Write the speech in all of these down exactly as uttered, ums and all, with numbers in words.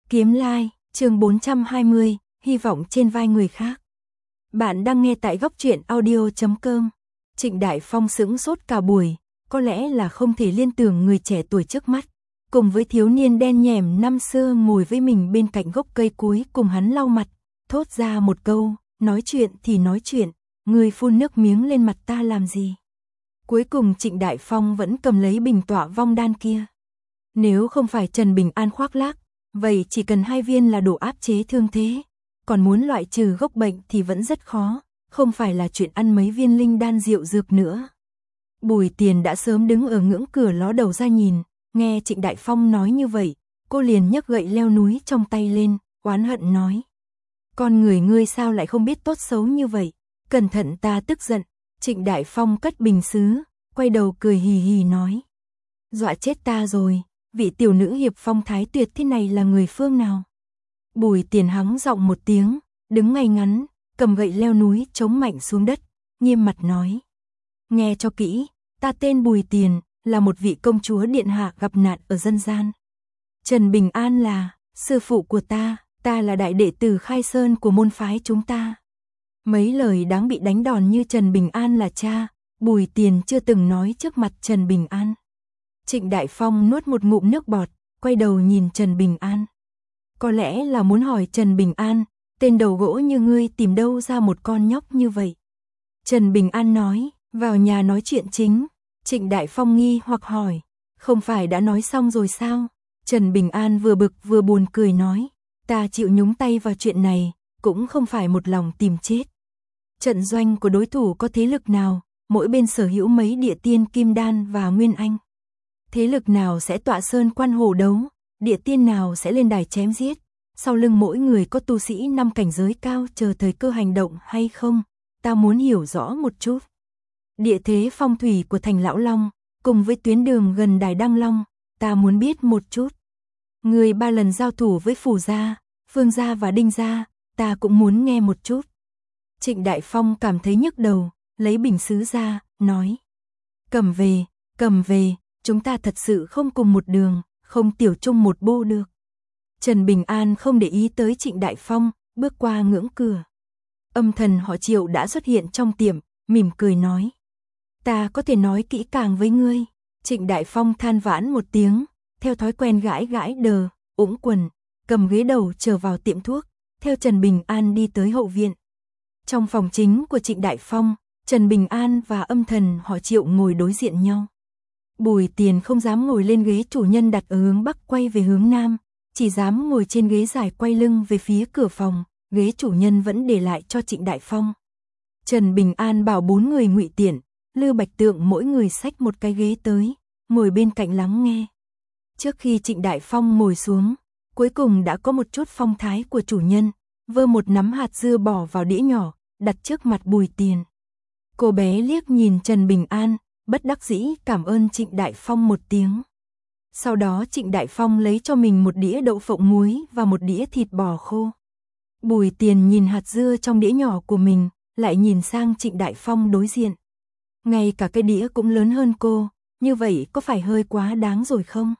Kiếm Lai, chương bốn trăm hai mươi, hy vọng trên vai người khác. Bạn đang nghe tại góc truyện audio chấm com. Trịnh Đại Phong sững sốt cả buổi, có lẽ là không thể liên tưởng người trẻ tuổi trước mắt, cùng với thiếu niên đen nhẻm năm xưa ngồi với mình bên cạnh gốc cây cuối cùng hắn lau mặt, thốt ra một câu, nói chuyện thì nói chuyện, người phun nước miếng lên mặt ta làm gì. Cuối cùng Trịnh Đại Phong vẫn cầm lấy bình tỏa vong đan kia. Nếu không phải Trần Bình An khoác lác, vậy chỉ cần hai viên là đủ áp chế thương thế, còn muốn loại trừ gốc bệnh thì vẫn rất khó, không phải là chuyện ăn mấy viên linh đan rượu dược nữa. Bùi Tiền đã sớm đứng ở ngưỡng cửa ló đầu ra nhìn, nghe Trịnh Đại Phong nói như vậy, cô liền nhấc gậy leo núi trong tay lên, oán hận nói. Con người ngươi sao lại không biết tốt xấu như vậy, cẩn thận ta tức giận. Trịnh Đại Phong cất bình sứ, quay đầu cười hì hì nói. Dọa chết ta rồi, vị tiểu nữ hiệp phong thái tuyệt thế này là người phương nào? Bùi Tiền hắng giọng một tiếng, đứng ngay ngắn, cầm gậy leo núi chống mạnh xuống đất, nghiêm mặt nói. Nghe cho kỹ, ta tên Bùi Tiền, là một vị công chúa điện hạ gặp nạn ở dân gian. Trần Bình An là sư phụ của ta, ta là đại đệ tử khai sơn của môn phái chúng ta. Mấy lời đáng bị đánh đòn như Trần Bình An là cha, Bùi Tiền chưa từng nói trước mặt Trần Bình An. Trịnh Đại Phong nuốt một ngụm nước bọt, quay đầu nhìn Trần Bình An. Có lẽ là muốn hỏi Trần Bình An, tên đầu gỗ như ngươi tìm đâu ra một con nhóc như vậy. Trần Bình An nói, vào nhà nói chuyện chính. Trịnh Đại Phong nghi hoặc hỏi, không phải đã nói xong rồi sao? Trần Bình An vừa bực vừa buồn cười nói, ta chịu nhúng tay vào chuyện này, cũng không phải một lòng tìm chết. Trận doanh của đối thủ có thế lực nào, mỗi bên sở hữu mấy địa tiên kim đan và nguyên anh. Thế lực nào sẽ tọa sơn quan hồ đấu, địa tiên nào sẽ lên đài chém giết, sau lưng mỗi người có tu sĩ năm cảnh giới cao chờ thời cơ hành động hay không, ta muốn hiểu rõ một chút. Địa thế phong thủy của thành Lão Long, cùng với tuyến đường gần đài Đăng Long, ta muốn biết một chút. Người ba lần giao thủ với Phù gia, Phương gia và Đinh gia, ta cũng muốn nghe một chút. Trịnh Đại Phong cảm thấy nhức đầu, lấy bình sứ ra, nói. Cầm về, cầm về, chúng ta thật sự không cùng một đường, không tiểu chung một bô được. Trần Bình An không để ý tới Trịnh Đại Phong, bước qua ngưỡng cửa. Âm thần họ Triệu đã xuất hiện trong tiệm, mỉm cười nói. Ta có thể nói kỹ càng với ngươi. Trịnh Đại Phong than vãn một tiếng, theo thói quen gãi gãi đờ, ủng quần, cầm ghế đầu trở vào tiệm thuốc, theo Trần Bình An đi tới hậu viện. Trong phòng chính của Trịnh Đại Phong, Trần Bình An và âm thần họ Triệu ngồi đối diện nhau. Bùi Tiền không dám ngồi lên ghế chủ nhân đặt ở hướng bắc quay về hướng nam, chỉ dám ngồi trên ghế dài quay lưng về phía cửa phòng, ghế chủ nhân vẫn để lại cho Trịnh Đại Phong. Trần Bình An bảo bốn người ngụy Tiện, Lưu Bạch Tượng mỗi người xách một cái ghế tới, ngồi bên cạnh lắng nghe. Trước khi Trịnh Đại Phong ngồi xuống, cuối cùng đã có một chút phong thái của chủ nhân, vơ một nắm hạt dưa bỏ vào đĩa nhỏ, đặt trước mặt Bùi Tiền. Cô bé liếc nhìn Trần Bình An, bất đắc dĩ cảm ơn Trịnh Đại Phong một tiếng. Sau đó Trịnh Đại Phong lấy cho mình một đĩa đậu phộng muối và một đĩa thịt bò khô. Bùi Tiền nhìn hạt dưa trong đĩa nhỏ của mình, lại nhìn sang Trịnh Đại Phong đối diện. Ngay cả cái đĩa cũng lớn hơn cô, như vậy có phải hơi quá đáng rồi không?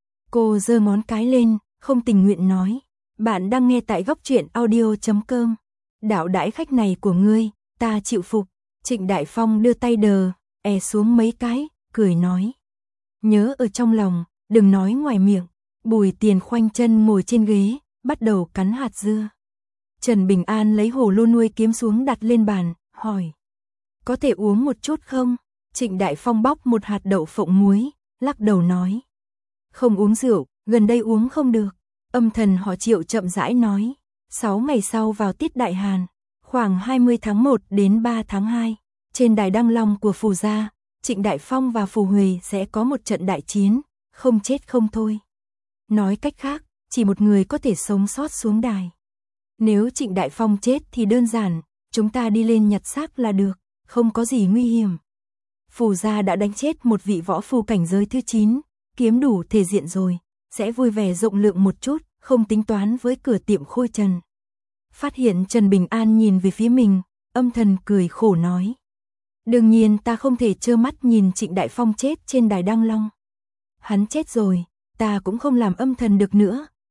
Cô giơ ngón cái lên, không tình nguyện nói. Bạn đang nghe tại góc truyện audio chấm com. Đạo đãi khách này của ngươi, ta chịu phục. Trịnh Đại Phong đưa tay đờ, è xuống mấy cái, cười nói. Nhớ ở trong lòng, đừng nói ngoài miệng. Bùi Tiền khoanh chân ngồi trên ghế, bắt đầu cắn hạt dưa. Trần Bình An lấy hồ lô nuôi kiếm xuống đặt lên bàn, hỏi. Có thể uống một chút không? Trịnh Đại Phong bóc một hạt đậu phộng muối, lắc đầu nói. Không uống rượu, gần đây uống không được. Âm thần họ Triệu chậm rãi nói. Sáu ngày sau vào tiết đại hàn, khoảng hai mươi tháng một đến ba tháng hai, trên đài Đăng Long của Phù gia, Trịnh Đại Phong và Phù Huệ sẽ có một trận đại chiến, không chết không thôi. Nói cách khác, chỉ một người có thể sống sót xuống đài. Nếu Trịnh Đại Phong chết thì đơn giản, chúng ta đi lên nhặt xác là được, không có gì nguy hiểm. Phù gia đã đánh chết một vị võ phù cảnh giới thứ chín, kiếm đủ thể diện rồi, sẽ vui vẻ rộng lượng một chút, không tính toán với cửa tiệm Khôi Trần. Phát hiện Trần Bình An nhìn về phía mình, âm thần cười khổ nói. Đương nhiên ta không thể trơ mắt nhìn Trịnh Đại Phong chết trên đài Đăng Long. Hắn chết rồi, ta cũng không làm âm thần được nữa,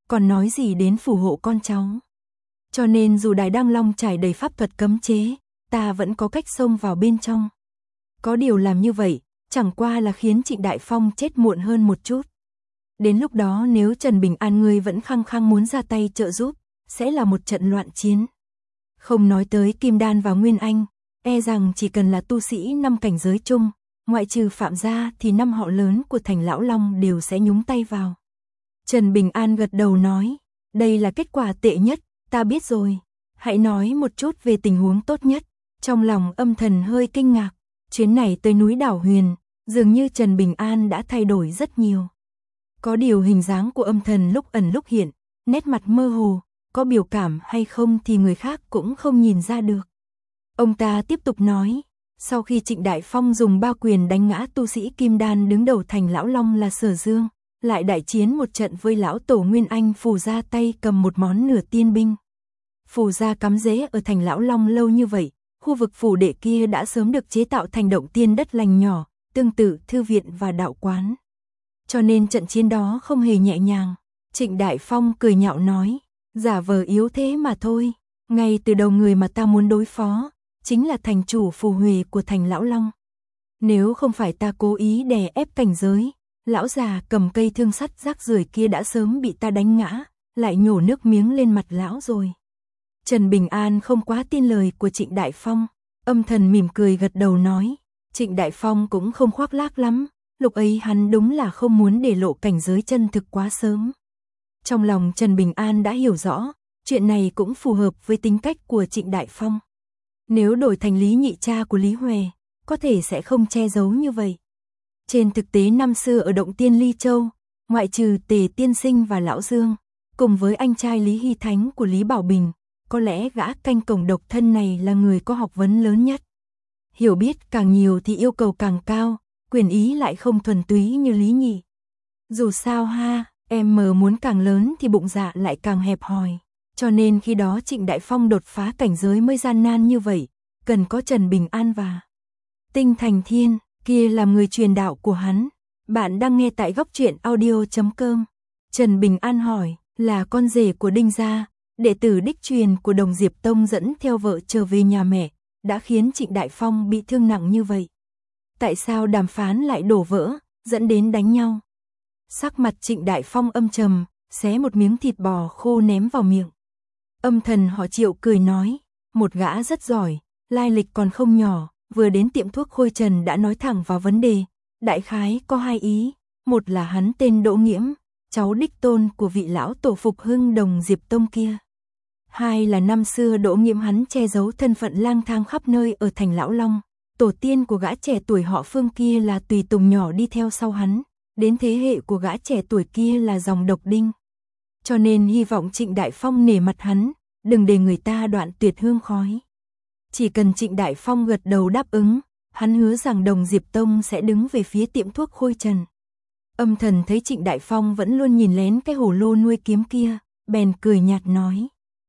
còn nói gì đến phù hộ con cháu. Cho nên dù đài Đăng Long trải đầy pháp thuật cấm chế, ta vẫn có cách xông vào bên trong. Có điều làm như vậy, chẳng qua là khiến Trịnh Đại Phong chết muộn hơn một chút. Đến lúc đó nếu Trần Bình An ngươi vẫn khăng khăng muốn ra tay trợ giúp, sẽ là một trận loạn chiến. Không nói tới Kim Đan và Nguyên Anh, e rằng chỉ cần là tu sĩ năm cảnh giới chung, ngoại trừ Phạm gia thì năm họ lớn của thành Lão Long đều sẽ nhúng tay vào. Trần Bình An gật đầu nói, đây là kết quả tệ nhất, ta biết rồi. Hãy nói một chút về tình huống tốt nhất. Trong lòng Âm Thần hơi kinh ngạc, chuyến này tới núi Đảo Huyền, dường như Trần Bình An đã thay đổi rất nhiều. Có điều hình dáng của Âm Thần lúc ẩn lúc hiện, nét mặt mơ hồ, có biểu cảm hay không thì người khác cũng không nhìn ra được. Ông ta tiếp tục nói, sau khi Trịnh Đại Phong dùng ba quyền đánh ngã tu sĩ Kim Đan đứng đầu thành Lão Long là Sở Dương, lại đại chiến một trận với lão tổ Nguyên Anh, Phù gia tay cầm một món nửa tiên binh. Phù gia cắm rễ ở thành Lão Long lâu như vậy, khu vực phủ đệ kia đã sớm được chế tạo thành động tiên đất lành nhỏ, tương tự thư viện và đạo quán. Cho nên trận chiến đó không hề nhẹ nhàng. Trịnh Đại Phong cười nhạo nói, giả vờ yếu thế mà thôi, ngay từ đầu người mà ta muốn đối phó, chính là thành chủ Phù Huệ của thành Lão Long. Nếu không phải ta cố ý đè ép cảnh giới, lão già cầm cây thương sắt rác rưởi kia đã sớm bị ta đánh ngã, lại nhổ nước miếng lên mặt lão rồi. Trần Bình An không quá tin lời của Trịnh Đại Phong, Âm Thần mỉm cười gật đầu nói, Trịnh Đại Phong cũng không khoác lác lắm, lúc ấy hắn đúng là không muốn để lộ cảnh giới chân thực quá sớm. Trong lòng Trần Bình An đã hiểu rõ, chuyện này cũng phù hợp với tính cách của Trịnh Đại Phong. Nếu đổi thành Lý Nhị cha của Lý Huệ, có thể sẽ không che giấu như vậy. Trên thực tế năm xưa ở động tiên Ly Châu, ngoại trừ Tề Tiên Sinh và Lão Dương, cùng với anh trai Lý Hy Thánh của Lý Bảo Bình, có lẽ gã canh cổng độc thân này là người có học vấn lớn nhất. Hiểu biết càng nhiều thì yêu cầu càng cao, quyền ý lại không thuần túy như Lý Nhị. Dù sao ha, em mờ muốn càng lớn thì bụng dạ lại càng hẹp hòi. Cho nên khi đó Trịnh Đại Phong đột phá cảnh giới mới gian nan như vậy, cần có Trần Bình An và Tinh Thành Thiên, kia làm người truyền đạo của hắn. Bạn đang nghe tại góc truyện audio chấm com. Trần Bình An hỏi, là con rể của Đinh gia, đệ tử đích truyền của Đồng Diệp Tông dẫn theo vợ trở về nhà mẹ, đã khiến Trịnh Đại Phong bị thương nặng như vậy. Tại sao đàm phán lại đổ vỡ, dẫn đến đánh nhau? Sắc mặt Trịnh Đại Phong âm trầm, xé một miếng thịt bò khô ném vào miệng. Âm Thần họ Triệu cười nói, một gã rất giỏi, lai lịch còn không nhỏ, vừa đến tiệm thuốc Khôi Trần đã nói thẳng vào vấn đề. Đại khái có hai ý, một là hắn tên Đỗ Nghiễm, cháu đích tôn của vị lão tổ Phục Hưng Đồng Diệp Tông kia. Hai là năm xưa Đỗ Nghiễm hắn che giấu thân phận lang thang khắp nơi ở thành Lão Long, tổ tiên của gã trẻ tuổi họ Phương kia là tùy tùng nhỏ đi theo sau hắn, đến thế hệ của gã trẻ tuổi kia là dòng độc Đinh. Cho nên hy vọng Trịnh Đại Phong nể mặt hắn, đừng để người ta đoạn tuyệt hương khói. Chỉ cần Trịnh Đại Phong gật đầu đáp ứng, hắn hứa rằng Đồng Diệp Tông sẽ đứng về phía tiệm thuốc Khôi Trần. Âm Thần thấy Trịnh Đại Phong vẫn luôn nhìn lén cái hồ lô nuôi kiếm kia, bèn cười nhạt nói,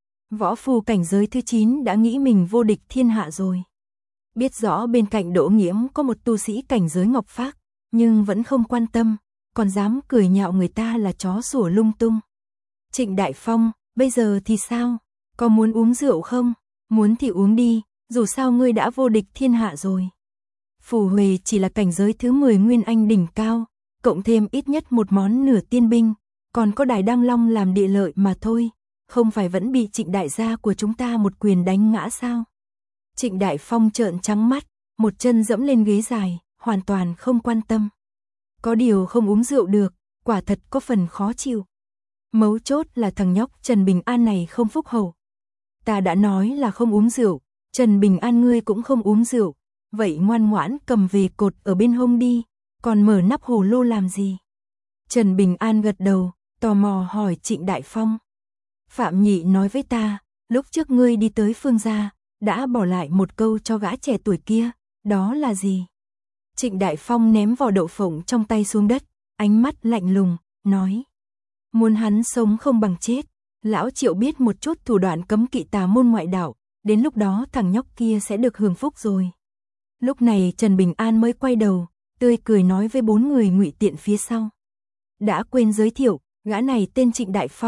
võ phu cảnh giới thứ chín đã nghĩ mình vô địch thiên hạ rồi. Biết rõ bên cạnh Đỗ Nghiễm có một tu sĩ cảnh giới Ngọc Phác, nhưng vẫn không quan tâm, còn dám cười nhạo người ta là chó sủa lung tung. Trịnh Đại Phong, bây giờ thì sao? Có muốn uống rượu không? Muốn thì uống đi, dù sao ngươi đã vô địch thiên hạ rồi. Phù Huệ chỉ là cảnh giới thứ mười Nguyên Anh đỉnh cao, cộng thêm ít nhất một món nửa tiên binh, còn có đài Đăng Long làm địa lợi mà thôi, không phải vẫn bị Trịnh đại gia của chúng ta một quyền đánh ngã sao? Trịnh Đại Phong trợn trắng mắt, một chân dẫm lên ghế dài, hoàn toàn không quan tâm. Có điều không uống rượu được, quả thật có phần khó chịu. Mấu chốt là thằng nhóc Trần Bình An này không phúc hậu. Ta đã nói là không uống rượu, Trần Bình An ngươi cũng không uống rượu, vậy ngoan ngoãn cầm về cột ở bên hông đi, còn mở nắp hồ lô làm gì? Trần Bình An gật đầu, tò mò hỏi Trịnh Đại Phong. Phạm Nhị nói với ta, lúc trước ngươi đi tới Phương gia, đã bỏ lại một câu cho gã trẻ tuổi kia, đó là gì? Trịnh Đại Phong ném vỏ đậu phộng trong tay xuống đất, ánh mắt lạnh lùng, nói. Muốn hắn sống không bằng chết, lão Triệu biết một chút thủ đoạn cấm kỵ tà môn ngoại đạo, đến lúc đó thằng nhóc kia sẽ được hưởng phúc rồi. Lúc này Trần Bình An mới quay đầu, tươi cười nói với bốn người ngụy tiện phía sau. Đã quên giới thiệu, gã này tên Trịnh Đại Phong,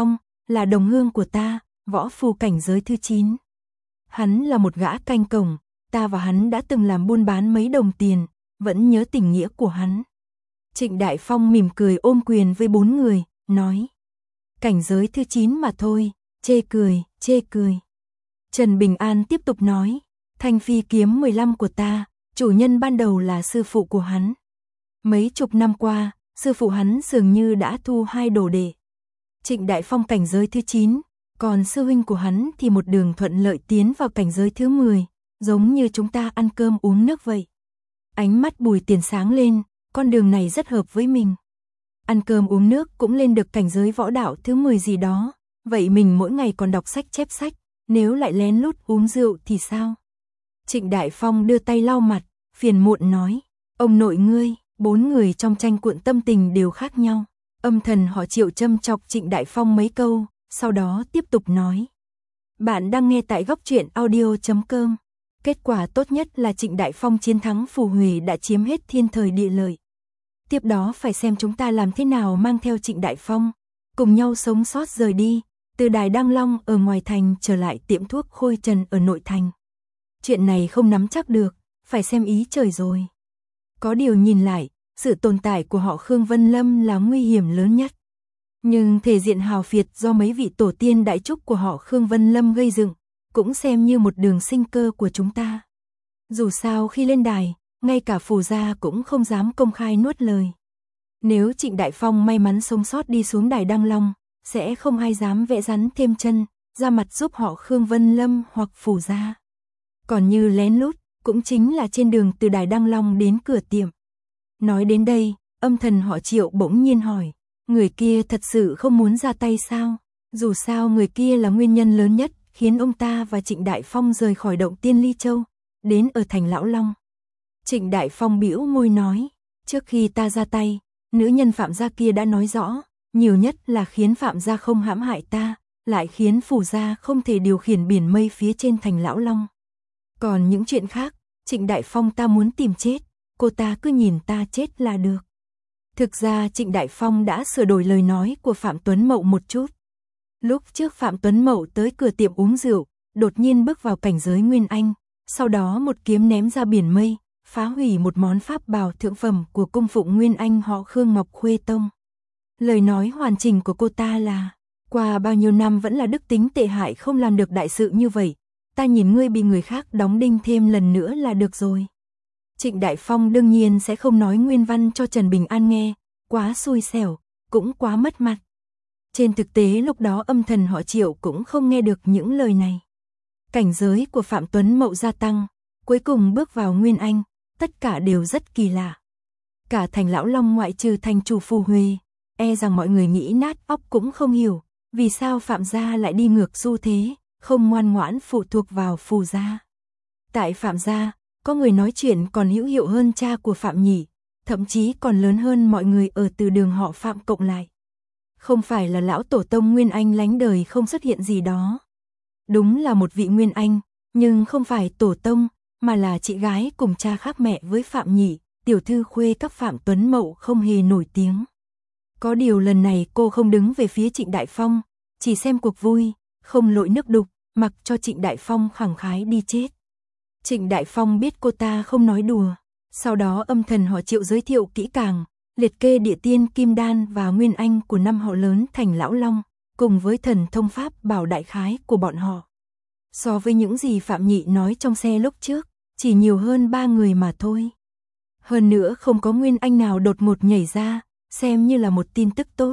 là đồng hương của ta, võ phu cảnh giới thứ chín. Hắn là một gã canh cổng, ta và hắn đã từng làm buôn bán mấy đồng tiền, vẫn nhớ tình nghĩa của hắn. Trịnh Đại Phong mỉm cười ôm quyền với bốn người, nói. Cảnh giới thứ chín mà thôi, chê cười, chê cười. Trần Bình An tiếp tục nói, thanh phi kiếm mười lăm của ta, chủ nhân ban đầu là sư phụ của hắn. Mấy chục năm qua, sư phụ hắn dường như đã thu hai đồ đệ. Trịnh Đại Phong cảnh giới thứ chín, còn sư huynh của hắn thì một đường thuận lợi tiến vào cảnh giới thứ mười, giống như chúng ta ăn cơm uống nước vậy. Ánh mắt Bùi Tiền sáng lên, con đường này rất hợp với mình. Ăn cơm uống nước cũng lên được cảnh giới võ đạo thứ mười gì đó, vậy mình mỗi ngày còn đọc sách chép sách, nếu lại lén lút uống rượu thì sao? Trịnh Đại Phong đưa tay lau mặt, phiền muộn nói, ông nội ngươi. Bốn người trong tranh cuộn tâm tình đều khác nhau. Âm thần họ Triệu châm chọc Trịnh Đại Phong mấy câu, sau đó tiếp tục nói. Bạn đang nghe tại góc truyện audio chấm com. Kết quả tốt nhất là Trịnh Đại Phong chiến thắng Phù Huệ đã chiếm hết thiên thời địa lợi. Tiếp đó phải xem chúng ta làm thế nào mang theo Trịnh Đại Phong, cùng nhau sống sót rời đi, từ Đài Đăng Long ở ngoài thành trở lại tiệm thuốc Khôi Trần ở nội thành. Chuyện này không nắm chắc được, phải xem ý trời rồi. Có điều nhìn lại, sự tồn tại của họ Khương Vân Lâm là nguy hiểm lớn nhất. Nhưng thể diện hào phiệt do mấy vị tổ tiên đại trúc của họ Khương Vân Lâm gây dựng, cũng xem như một đường sinh cơ của chúng ta. Dù sao khi lên đài, ngay cả Phù gia cũng không dám công khai nuốt lời. Nếu Trịnh Đại Phong may mắn sống sót đi xuống Đài Đăng Long, sẽ không ai dám vẽ rắn thêm chân, ra mặt giúp họ Khương Vân Lâm hoặc Phù gia. Còn như lén lút, cũng chính là trên đường từ Đài Đăng Long đến cửa tiệm. Nói đến đây, âm thần họ Triệu bỗng nhiên hỏi, người kia thật sự không muốn ra tay sao? Dù sao người kia là nguyên nhân lớn nhất khiến ông ta và Trịnh Đại Phong rời khỏi động Tiên Ly Châu, đến ở thành Lão Long. Trịnh Đại Phong bĩu môi nói, trước khi ta ra tay, nữ nhân Phạm gia kia đã nói rõ, nhiều nhất là khiến Phạm gia không hãm hại ta, lại khiến Phù gia không thể điều khiển biển mây phía trên thành Lão Long. Còn những chuyện khác, Trịnh Đại Phong ta muốn tìm chết, cô ta cứ nhìn ta chết là được. Thực ra Trịnh Đại Phong đã sửa đổi lời nói của Phạm Tuấn Mậu một chút. Lúc trước Phạm Tuấn Mậu tới cửa tiệm uống rượu, đột nhiên bước vào cảnh giới Nguyên Anh, sau đó một kiếm ném ra biển mây, phá hủy một món pháp bào thượng phẩm của cung phụng Nguyên Anh họ Khương Ngọc Khuê Tông. Lời nói hoàn chỉnh của cô ta là, qua bao nhiêu năm vẫn là đức tính tệ hại không làm được đại sự như vậy, ta nhìn ngươi bị người khác đóng đinh thêm lần nữa là được rồi. Trịnh Đại Phong đương nhiên sẽ không nói nguyên văn cho Trần Bình An nghe, quá xui xẻo, cũng quá mất mặt. Trên thực tế lúc đó âm thần họ Triệu cũng không nghe được những lời này. Cảnh giới của Phạm Tuấn Mậu gia tăng, cuối cùng bước vào Nguyên Anh, tất cả đều rất kỳ lạ. Cả thành Lão Long ngoại trừ thành chủ Phù Huệ, e rằng mọi người nghĩ nát óc cũng không hiểu, vì sao Phạm gia lại đi ngược xu thế, không ngoan ngoãn phụ thuộc vào Phù gia. Tại Phạm gia, có người nói chuyện còn hữu hiệu hơn cha của Phạm Nhị, thậm chí còn lớn hơn mọi người ở từ đường họ Phạm cộng lại. Không phải là lão tổ tông Nguyên Anh lánh đời không xuất hiện gì đó. Đúng là một vị Nguyên Anh, nhưng không phải tổ tông, mà là chị gái cùng cha khác mẹ với Phạm Nhị, tiểu thư khuê các Phạm Tuấn Mậu không hề nổi tiếng. Có điều lần này cô không đứng về phía Trịnh Đại Phong, chỉ xem cuộc vui, không lội nước đục, mặc cho Trịnh Đại Phong khẳng khái đi chết. Trịnh Đại Phong biết cô ta không nói đùa, sau đó âm thần họ Triệu giới thiệu kỹ càng, liệt kê địa tiên Kim Đan và Nguyên Anh của năm họ lớn thành Lão Long, cùng với thần thông pháp bảo đại khái của bọn họ. So với những gì Phạm Nhị nói trong xe lúc trước, chỉ nhiều hơn ba người mà thôi. Hơn nữa không có Nguyên Anh nào đột ngột nhảy ra, xem như là một tin tức tốt.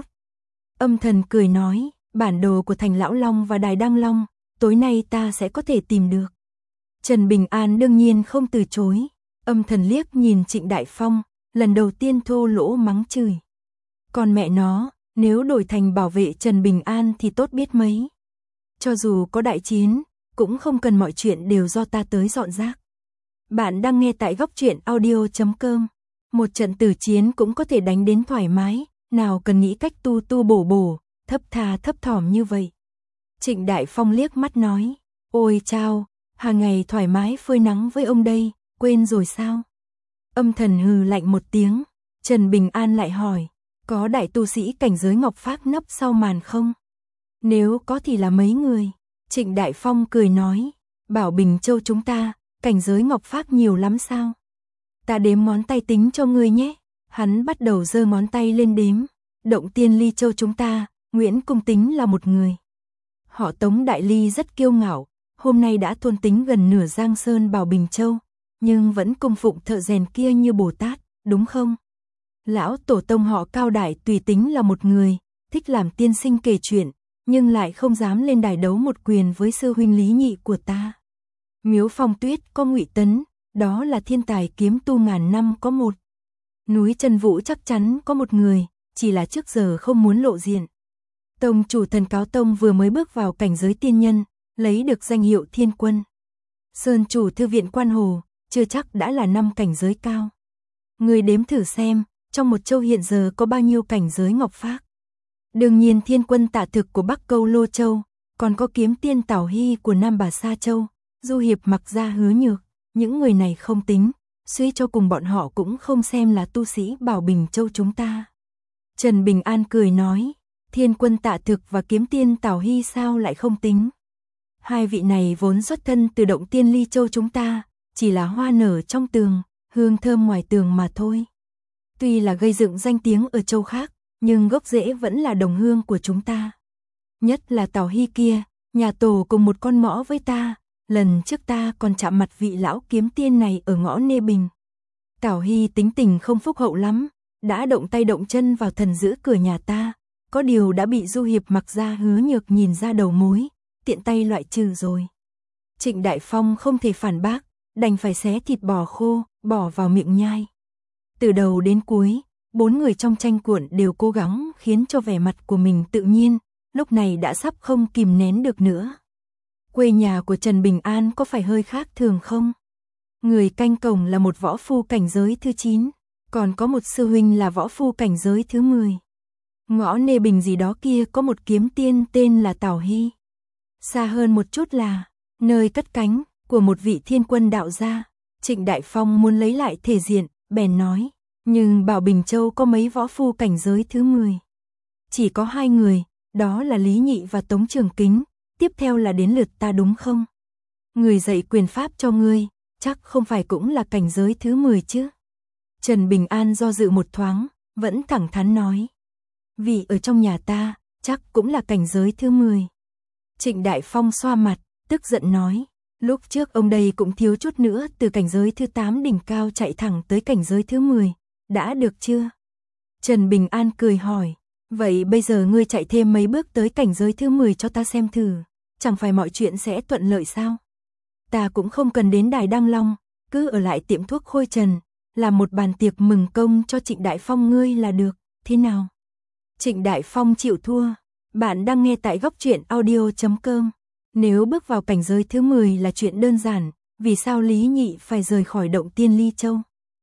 Âm thần cười nói, bản đồ của thành Lão Long và Đài Đăng Long, tối nay ta sẽ có thể tìm được. Trần Bình An đương nhiên không từ chối, âm thần liếc nhìn Trịnh Đại Phong, lần đầu tiên thô lỗ mắng chửi. Còn mẹ nó, nếu đổi thành bảo vệ Trần Bình An thì tốt biết mấy. Cho dù có đại chiến, cũng không cần mọi chuyện đều do ta tới dọn rác. Bạn đang nghe tại góc truyện audio chấm com. Một trận tử chiến cũng có thể đánh đến thoải mái, nào cần nghĩ cách tu tu bổ bổ, thấp tha thấp thỏm như vậy. Trịnh Đại Phong liếc mắt nói, ôi chao, hàng ngày thoải mái phơi nắng với ông đây, quên rồi sao? Âm thần hừ lạnh một tiếng, Trần Bình An lại hỏi, có đại tu sĩ cảnh giới Ngọc Phác nấp sau màn không? Nếu có thì là mấy người? Trịnh Đại Phong cười nói, Bảo Bình Châu chúng ta, cảnh giới ngọc phác nhiều lắm sao? Ta đếm ngón tay tính cho ngươi nhé. Hắn bắt đầu giơ ngón tay lên đếm. Động Tiên Ly Châu chúng ta, Nguyễn Cung tính là một người. Họ Tống Đại Ly rất kiêu ngạo, hôm nay đã thôn tính gần nửa Giang Sơn Bảo Bình Châu, nhưng vẫn cung phụng thợ rèn kia như Bồ Tát, đúng không? Lão tổ tông họ Cao Đại tùy tính là một người, thích làm tiên sinh kể chuyện, nhưng lại không dám lên đài đấu một quyền với sư huynh Lý Nhị của ta. Miếu Phong Tuyết có Ngụy Tấn, đó là thiên tài kiếm tu ngàn năm có một. Núi Trần Vũ chắc chắn có một người, chỉ là trước giờ không muốn lộ diện. Tông chủ Thần Cáo Tông vừa mới bước vào cảnh giới tiên nhân, lấy được danh hiệu Thiên Quân. Sơn chủ Thư viện Quan Hồ, chưa chắc đã là năm cảnh giới cao. Người đếm thử xem, trong một châu hiện giờ có bao nhiêu cảnh giới ngọc phác. Đương nhiên Thiên Quân Tạ Thực của Bắc Câu Lô Châu, còn có Kiếm Tiên Tảo Hy của Nam Bà Sa Châu, Du Hiệp Mặc Gia Hứa Nhược, những người này không tính, suy cho cùng bọn họ cũng không xem là tu sĩ Bảo Bình Châu chúng ta. Trần Bình An cười nói, Thiên Quân Tạ Thực và Kiếm Tiên Tảo Hy sao lại không tính? Hai vị này vốn xuất thân từ Động Tiên Ly Châu chúng ta, chỉ là hoa nở trong tường, hương thơm ngoài tường mà thôi. Tuy là gây dựng danh tiếng ở châu khác, nhưng gốc rễ vẫn là đồng hương của chúng ta. Nhất là Tảo Hy kia, nhà tổ cùng một con mõ với ta, lần trước ta còn chạm mặt vị lão kiếm tiên này ở ngõ Nê Bình. Tảo Hy tính tình không phúc hậu lắm, đã động tay động chân vào thần giữ cửa nhà ta, có điều đã bị Du Hiệp Mặc Gia Hứa Nhược nhìn ra đầu mối, tiện tay loại trừ rồi. Trịnh Đại Phong không thể phản bác, đành phải xé thịt bò khô, bỏ vào miệng nhai. Từ đầu đến cuối, bốn người trong tranh cuộn đều cố gắng khiến cho vẻ mặt của mình tự nhiên, lúc này đã sắp không kìm nén được nữa. Quê nhà của Trần Bình An có phải hơi khác thường không? Người canh cổng là một võ phu cảnh giới thứ chín, còn có một sư huynh là võ phu cảnh giới thứ mười. Ngõ Nê Bình gì đó kia có một kiếm tiên tên là Tảo Hy. Xa hơn một chút là nơi cất cánh của một vị thiên quân đạo gia. Trịnh Đại Phong muốn lấy lại thể diện, bèn nói, nhưng Bảo Bình Châu có mấy võ phu cảnh giới thứ mười. Chỉ có hai người, đó là Lý Nhị và Tống Trường Kính, tiếp theo là đến lượt ta đúng không? Người dạy quyền pháp cho ngươi, chắc không phải cũng là cảnh giới thứ mười chứ? Trần Bình An do dự một thoáng, vẫn thẳng thắn nói, vì ở trong nhà ta, chắc cũng là cảnh giới thứ mười. Trịnh Đại Phong xoa mặt, tức giận nói, lúc trước ông đây cũng thiếu chút nữa từ cảnh giới thứ tám đỉnh cao chạy thẳng tới cảnh giới thứ mười, đã được chưa? Trần Bình An cười hỏi, vậy bây giờ ngươi chạy thêm mấy bước tới cảnh giới thứ mười cho ta xem thử, chẳng phải mọi chuyện sẽ thuận lợi sao? Ta cũng không cần đến Đài Đăng Long, cứ ở lại tiệm thuốc Khôi Trần, làm một bàn tiệc mừng công cho Trịnh Đại Phong ngươi là được, thế nào? Trịnh Đại Phong chịu thua. Bạn đang nghe tại góc truyện audio chấm com. Nếu bước vào cảnh giới thứ mười là chuyện đơn giản, vì sao Lý Nhị phải rời khỏi Động Tiên Ly Châu?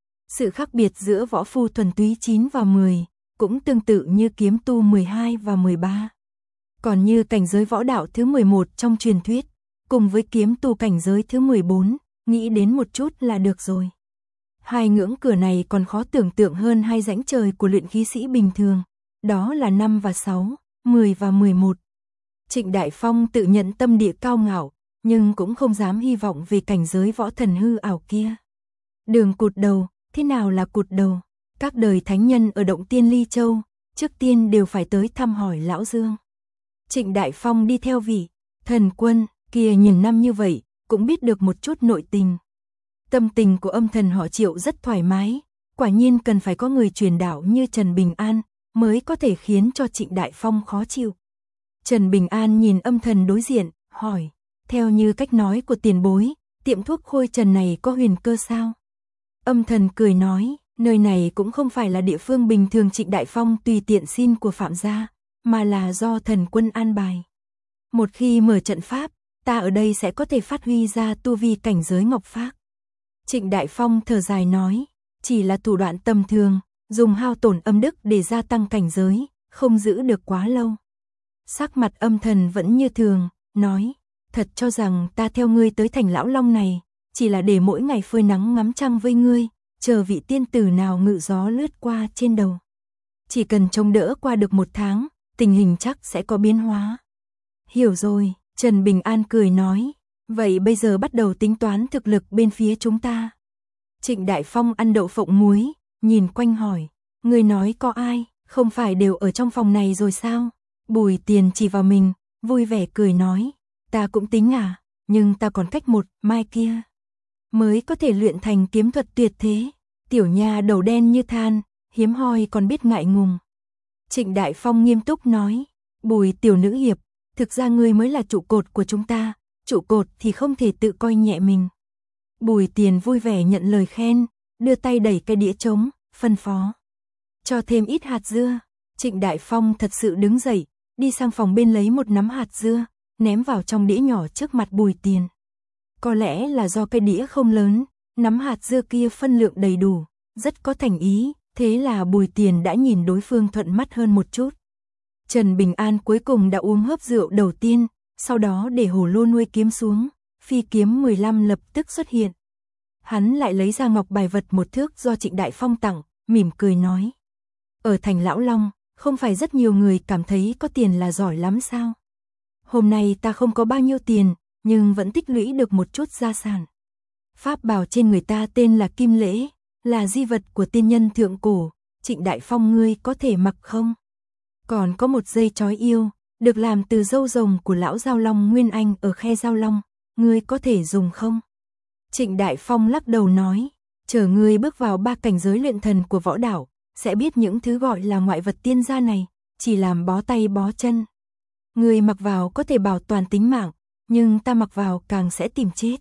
Sự khác biệt giữa võ phu thuần túy chín và mười, cũng tương tự như kiếm tu mười hai và mười ba. Còn như cảnh giới võ đạo thứ mười một trong truyền thuyết, cùng với kiếm tu cảnh giới thứ mười bốn, nghĩ đến một chút là được rồi. Hai ngưỡng cửa này còn khó tưởng tượng hơn hai rãnh trời của luyện khí sĩ bình thường, đó là năm và sáu, mười và mười một. Trịnh Đại Phong tự nhận tâm địa cao ngạo, nhưng cũng không dám hy vọng về cảnh giới võ thần hư ảo kia. Đường cụt đầu, thế nào là cụt đầu? Các đời thánh nhân ở Động Tiên Ly Châu, trước tiên đều phải tới thăm hỏi Lão Dương. Trịnh Đại Phong đi theo vị thần quân kia nhìn năm như vậy, cũng biết được một chút nội tình. Tâm tình của âm thần họ Triệu rất thoải mái, quả nhiên cần phải có người truyền đạo như Trần Bình An, mới có thể khiến cho Trịnh Đại Phong khó chịu. Trần Bình An nhìn âm thần đối diện, hỏi, theo như cách nói của tiền bối, tiệm thuốc Khôi Trần này có huyền cơ sao? Âm thần cười nói, nơi này cũng không phải là địa phương bình thường Trịnh Đại Phong tùy tiện xin của Phạm gia, mà là do thần quân an bài. Một khi mở trận pháp, ta ở đây sẽ có thể phát huy ra tu vi cảnh giới ngọc phác. Trịnh Đại Phong thở dài nói, chỉ là thủ đoạn tầm thường, dùng hao tổn âm đức để gia tăng cảnh giới, không giữ được quá lâu. Sắc mặt âm thần vẫn như thường, nói, thật cho rằng ta theo ngươi tới thành Lão Long này, chỉ là để mỗi ngày phơi nắng ngắm trăng với ngươi, chờ vị tiên tử nào ngự gió lướt qua trên đầu. Chỉ cần chống đỡ qua được một tháng, tình hình chắc sẽ có biến hóa. Hiểu rồi, Trần Bình An cười nói. Vậy bây giờ bắt đầu tính toán thực lực bên phía chúng ta. Trịnh Đại Phong ăn đậu phộng muối, nhìn quanh hỏi. Người nói có ai, không phải đều ở trong phòng này rồi sao? Bùi Tiền chỉ vào mình, vui vẻ cười nói. Ta cũng tính à, nhưng ta còn cách một mai kia mới có thể luyện thành kiếm thuật tuyệt thế. Tiểu nha đầu đen như than, hiếm hoi còn biết ngại ngùng. Trịnh Đại Phong nghiêm túc nói. Bùi tiểu nữ hiệp, thực ra ngươi mới là trụ cột của chúng ta, trụ cột thì không thể tự coi nhẹ mình. Bùi Tiền vui vẻ nhận lời khen, đưa tay đẩy cái đĩa trống, phân phó. Cho thêm ít hạt dưa. Trịnh Đại Phong thật sự đứng dậy, đi sang phòng bên lấy một nắm hạt dưa, ném vào trong đĩa nhỏ trước mặt Bùi Tiền. Có lẽ là do cái đĩa không lớn, nắm hạt dưa kia phân lượng đầy đủ, rất có thành ý, thế là Bùi Tiền đã nhìn đối phương thuận mắt hơn một chút. Trần Bình An cuối cùng đã uống hớp rượu đầu tiên, sau đó để hồ lô nuôi kiếm xuống, phi kiếm mười lăm lập tức xuất hiện. Hắn lại lấy ra ngọc bài vật một thước do Trịnh Đại Phong tặng, mỉm cười nói. Ở thành Lão Long, không phải rất nhiều người cảm thấy có tiền là giỏi lắm sao? Hôm nay ta không có bao nhiêu tiền, nhưng vẫn tích lũy được một chút gia sản. Pháp bảo trên người ta tên là Kim Lễ, là di vật của tiên nhân thượng cổ, Trịnh Đại Phong ngươi có thể mặc không? Còn có một dây chói yêu, được làm từ râu rồng của lão Giao Long Nguyên Anh ở khe Giao Long, ngươi có thể dùng không? Trịnh Đại Phong lắc đầu nói, chờ ngươi bước vào ba cảnh giới luyện thần của võ đảo, sẽ biết những thứ gọi là ngoại vật tiên gia này, chỉ làm bó tay bó chân. Ngươi mặc vào có thể bảo toàn tính mạng, nhưng ta mặc vào càng sẽ tìm chết.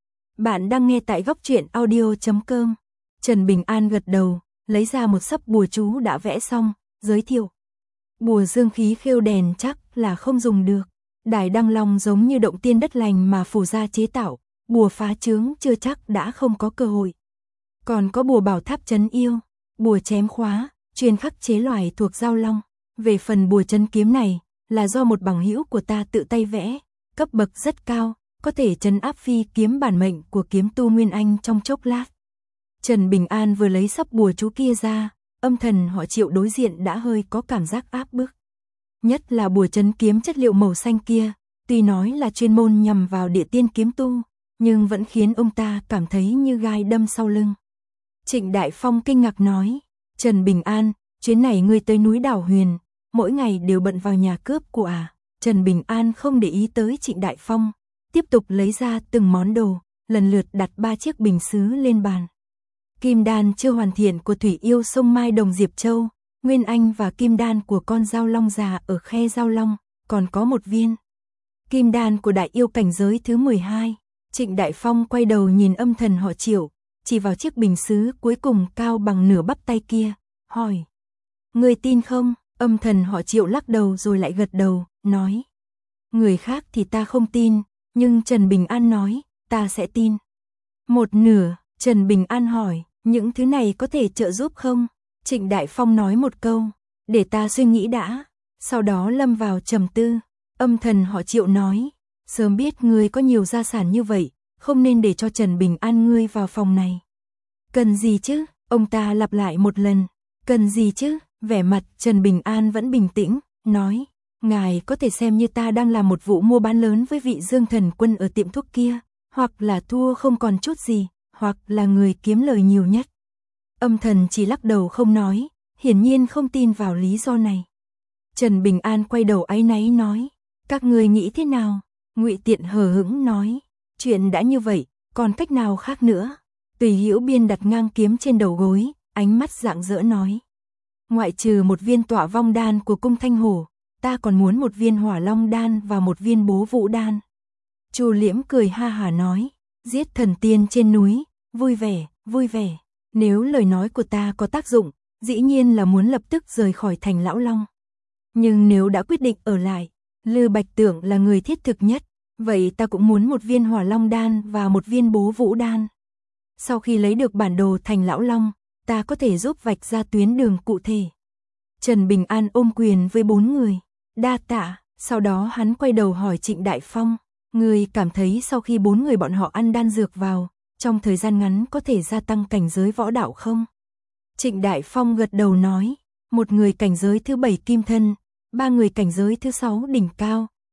Bạn đang nghe tại góc truyện audio chấm com. Trần Bình An gật đầu, lấy ra một sấp bùa chú đã vẽ xong, giới thiệu. Bùa dương khí khêu đèn chắc là không dùng được. Đài Đăng Long giống như động tiên đất lành mà phù gia chế tạo, bùa phá chướng chưa chắc đã không có cơ hội. Còn có bùa bảo tháp trấn yêu, bùa chém khóa, chuyên khắc chế loài thuộc Giao Long. Về phần bùa trấn kiếm này, là do một bằng hữu của ta tự tay vẽ, cấp bậc rất cao, có thể trấn áp phi kiếm bản mệnh của kiếm tu Nguyên Anh trong chốc lát. Trần Bình An vừa lấy sắp bùa chú kia ra, âm thần họ Triệu đối diện đã hơi có cảm giác áp bức. Nhất là bùa trấn kiếm chất liệu màu xanh kia, tuy nói là chuyên môn nhằm vào địa tiên kiếm tu, nhưng vẫn khiến ông ta cảm thấy như gai đâm sau lưng. Trịnh Đại Phong kinh ngạc nói, Trần Bình An, chuyến này ngươi tới núi Đảo Huyền, mỗi ngày đều bận vào nhà cướp của à? Trần Bình An không để ý tới Trịnh Đại Phong, tiếp tục lấy ra từng món đồ, lần lượt đặt ba chiếc bình sứ lên bàn. Kim đan chưa hoàn thiện của Thủy Yêu sông Mai Đồng Diệp Châu, Nguyên Anh và kim đan của con Giao Long già ở khe Giao Long, còn có một viên. Kim đan của Đại Yêu cảnh giới thứ mười hai. Trịnh Đại Phong quay đầu nhìn âm thần họ Triệu, chỉ vào chiếc bình sứ cuối cùng cao bằng nửa bắp tay kia, hỏi. Người tin không? Âm thần họ Triệu lắc đầu rồi lại gật đầu, nói. Người khác thì ta không tin, nhưng Trần Bình An nói, ta sẽ tin. Một nửa, Trần Bình An hỏi, những thứ này có thể trợ giúp không? Trịnh Đại Phong nói một câu, để ta suy nghĩ đã, sau đó lâm vào trầm tư. Âm thần họ Triệu nói, sớm biết ngươi có nhiều gia sản như vậy, không nên để cho Trần Bình An ngươi vào phòng này. Cần gì chứ? Ông ta lặp lại một lần, cần gì chứ? Vẻ mặt Trần Bình An vẫn bình tĩnh, nói, ngài có thể xem như ta đang làm một vụ mua bán lớn với vị Dương Thần Quân ở tiệm thuốc kia, hoặc là thua không còn chút gì, hoặc là người kiếm lời nhiều nhất. Âm thần chỉ lắc đầu không nói, hiển nhiên không tin vào lý do này. Trần Bình An quay đầu áy náy nói, các người nghĩ thế nào? Ngụy Tiện hờ hững nói, chuyện đã như vậy, còn cách nào khác nữa? Tùy Hữu Biên đặt ngang kiếm trên đầu gối, ánh mắt rạng rỡ nói, ngoại trừ một viên Tọa Vong đan của cung Thanh Hổ, ta còn muốn một viên Hỏa Long đan và một viên Bố Vũ đan. Chu Liễm cười ha hả nói, giết thần tiên trên núi, vui vẻ, vui vẻ. Nếu lời nói của ta có tác dụng, dĩ nhiên là muốn lập tức rời khỏi thành Lão Long. Nhưng nếu đã quyết định ở lại, Lư Bạch Tưởng là người thiết thực nhất, vậy ta cũng muốn một viên Hỏa Long đan và một viên Bố Vũ đan. Sau khi lấy được bản đồ thành Lão Long, ta có thể giúp vạch ra tuyến đường cụ thể. Trần Bình An ôm quyền với bốn người, đa tạ, sau đó hắn quay đầu hỏi Trịnh Đại Phong, người cảm thấy sau khi bốn người bọn họ ăn đan dược vào, trong thời gian ngắn có thể gia tăng cảnh giới võ đạo không? Trịnh Đại Phong gật đầu nói, một người cảnh giới thứ bảy kim thân, ba người cảnh giới thứ sáu đỉnh cao,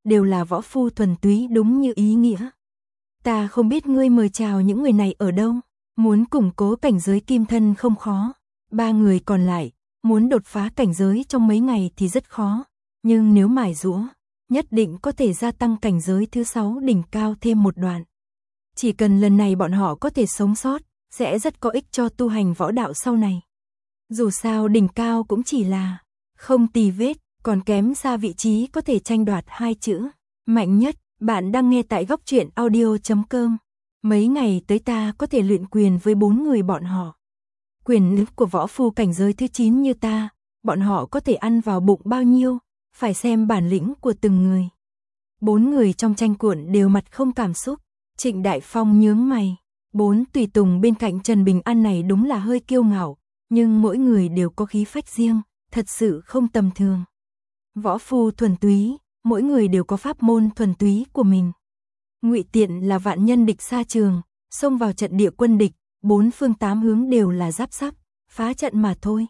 đều là võ phu thuần túy đúng như ý nghĩa. Ta không biết ngươi mời chào những người này ở đâu, muốn củng cố cảnh giới kim thân không khó, ba người còn lại, muốn đột phá cảnh giới trong mấy ngày thì rất khó, nhưng nếu mài giũa, nhất định có thể gia tăng cảnh giới thứ sáu đỉnh cao thêm một đoạn. Chỉ cần lần này bọn họ có thể sống sót, sẽ rất có ích cho tu hành võ đạo sau này. Dù sao đỉnh cao cũng chỉ là không tì vết, còn kém xa vị trí có thể tranh đoạt hai chữ mạnh nhất. Bạn đang nghe tại góc truyện audio chấm com. Mấy ngày tới ta có thể luyện quyền với bốn người bọn họ. Quyền lực của võ phu cảnh giới thứ chín như ta, bọn họ có thể ăn vào bụng bao nhiêu, phải xem bản lĩnh của từng người. Bốn người trong tranh cuộn đều mặt không cảm xúc. Trịnh Đại Phong nhướng mày. Bốn tùy tùng bên cạnh Trần Bình An này đúng là hơi kiêu ngạo, nhưng mỗi người đều có khí phách riêng, thật sự không tầm thường. Võ phu thuần túy, mỗi người đều có pháp môn thuần túy của mình. Ngụy Tiện là vạn nhân địch xa trường, xông vào trận địa quân địch, bốn phương tám hướng đều là giáp sắp, phá trận mà thôi.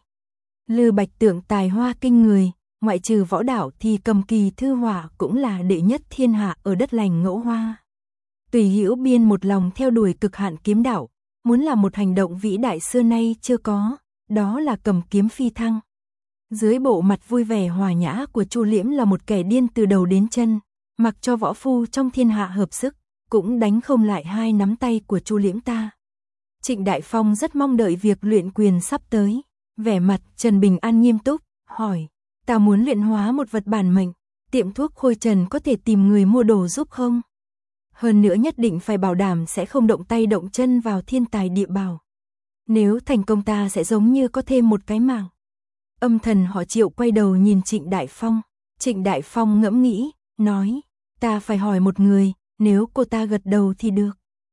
Lư Bạch Tượng tài hoa kinh người, ngoại trừ võ đạo thì cầm kỳ thư họa cũng là đệ nhất thiên hạ ở đất lành Ngẫu Hoa. Tùy Hữu Biên một lòng theo đuổi cực hạn kiếm đạo, muốn làm một hành động vĩ đại xưa nay chưa có, đó là cầm kiếm phi thăng. Dưới bộ mặt vui vẻ hòa nhã của Chu Liễm là một kẻ điên từ đầu đến chân, mặc cho võ phu trong thiên hạ hợp sức, cũng đánh không lại hai nắm tay của Chu Liễm ta. Trịnh Đại Phong rất mong đợi việc luyện quyền sắp tới, vẻ mặt Trần Bình An nghiêm túc, hỏi, ta muốn luyện hóa một vật bản mệnh, tiệm thuốc Khôi Trần có thể tìm người mua đồ giúp không? Hơn nữa nhất định phải bảo đảm sẽ không động tay động chân vào thiên tài địa bảo. Nếu thành công ta sẽ giống như có thêm một cái mạng. Âm thần họ Triệu quay đầu nhìn Trịnh Đại Phong. Trịnh Đại Phong ngẫm nghĩ, nói, ta phải hỏi một người, nếu cô ta gật đầu thì được.